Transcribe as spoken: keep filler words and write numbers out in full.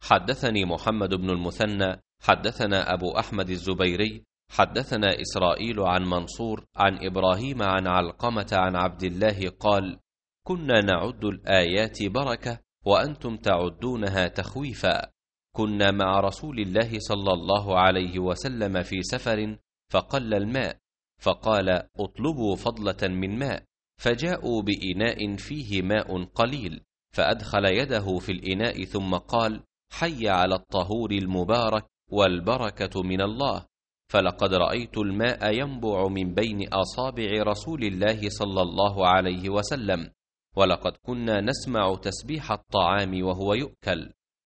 حدثني محمد بن المثنى حدثنا أبو أحمد الزبيري حدثنا إسرائيل عن منصور عن إبراهيم عن علقمة عن عبد الله قال: كنا نعد الآيات بركة وأنتم تعدونها تخويفا. كنا مع رسول الله صلى الله عليه وسلم في سفر فقل الماء، فقال: اطلبوا فضلة من ماء، فجاءوا بإناء فيه ماء قليل، فأدخل يده في الإناء ثم قال: حي على الطهور المبارك والبركة من الله. فلقد رأيت الماء ينبع من بين أصابع رسول الله صلى الله عليه وسلم، ولقد كنا نسمع تسبيح الطعام وهو يؤكل.